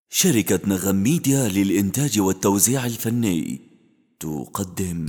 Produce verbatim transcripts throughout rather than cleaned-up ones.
شركة نغم ميديا للإنتاج والتوزيع الفني تقدم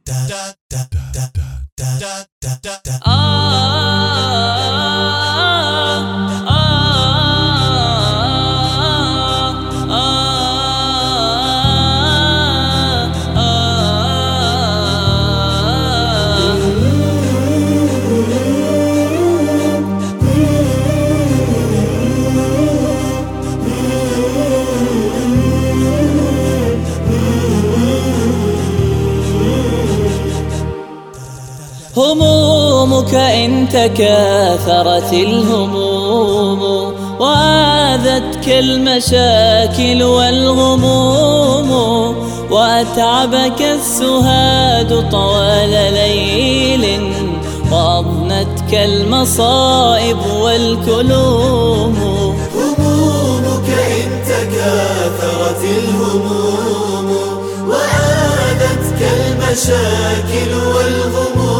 همومك إن تكاثرت الهموم وآذتك المشاكل والغموم وأتعبك السهاد طوال ليل وأضنتك المصائب والكلوم. همومك إن تكاثرت الهموم وآذتك المشاكل والغموم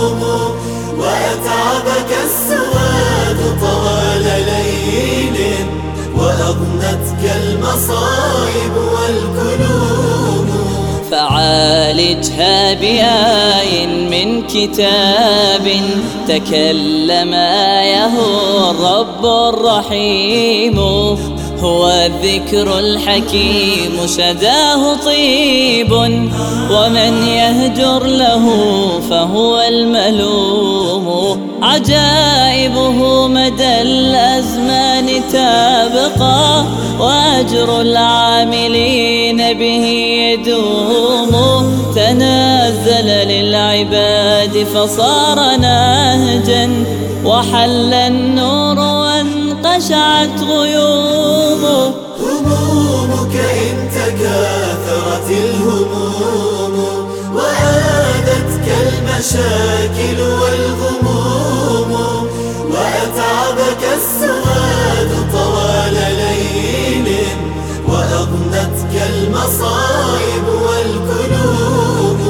وأتعبك السواد طوال ليل وأضنتك المصائب والكلوم. فعالجها بآي من كتاب تكلم آيه الرب الرحيم. هو الذكر الحكيم شداه طيب ومن يهجر له فهو الملوم. عجائبه مدى الأزمان تبقى وأجر العاملين به يدوم. تنزل للعباد فصار نهجا وحل النور وانقشعت غيومه. همومك إن تكاثرت الهموم وآذتك المشاكل والغموم وأتعبك السواد طوال ليل وأضنتك المصائب والكلوم.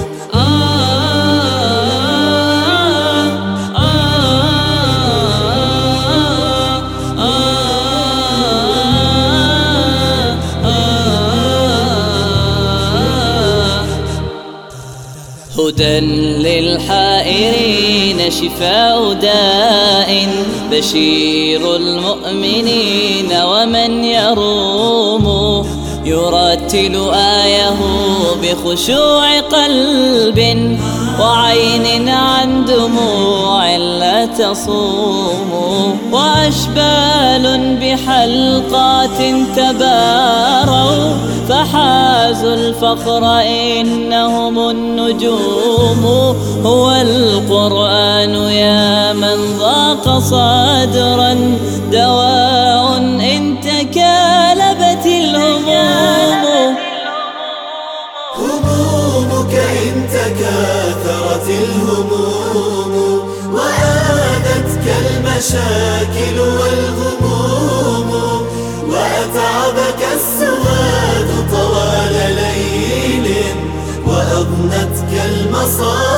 هدى للحائرين شفاء داء بشير المؤمنين ومن يروم. يرتل آيه بخشوع قلب وعين عن دموع لا تصوم. وأشبال بحلقات تباروا فحازوا الفخر إنهم النجوم. هو القرآن يا من ضاق صدرا دواء إن تكالبت الهموم. همومك إن تكاثرت الهموم وآذتك المشاكل والغموم وأتعبك السواد طوال ليل وأضنتك المصائب